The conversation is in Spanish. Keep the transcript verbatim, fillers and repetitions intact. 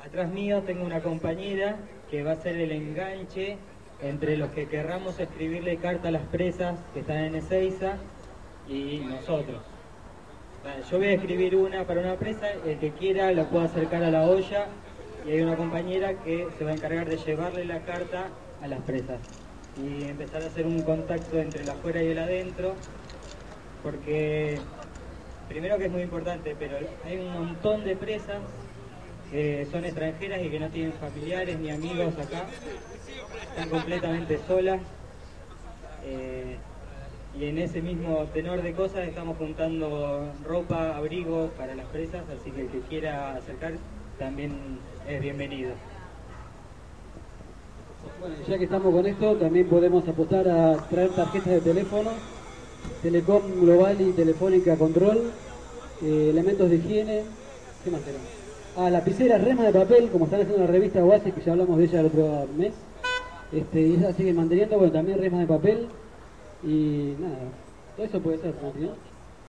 Atrás mío tengo una compañera que va a ser el enganche entre los que querramos escribirle carta a las presas que están en Ezeiza y nosotros. Yo voy a escribir una para una presa, el que quiera la puede acercar a la olla y hay una compañera que se va a encargar de llevarle la carta a las presas y empezar a hacer un contacto entre el afuera y el adentro, porque primero que es muy importante, pero hay un montón de presas que son extranjeras y que no tienen familiares ni amigos acá, están completamente solas. Eh, y en ese mismo tenor de cosas estamos juntando ropa, abrigo para las presas, así que el que quiera acercar también es bienvenido. Bueno, ya que estamos con esto, también podemos apostar a traer tarjetas de teléfono, Telecom Global y Telefónica Control, eh, elementos de higiene, ¿qué más tenemos? Ah, lapiceras, resmas de papel, como están haciendo la revista Oasis, que ya hablamos de ella el otro mes, este, y ella sigue manteniendo, bueno, también resmas de papel, y nada, todo eso puede ser, ¿no?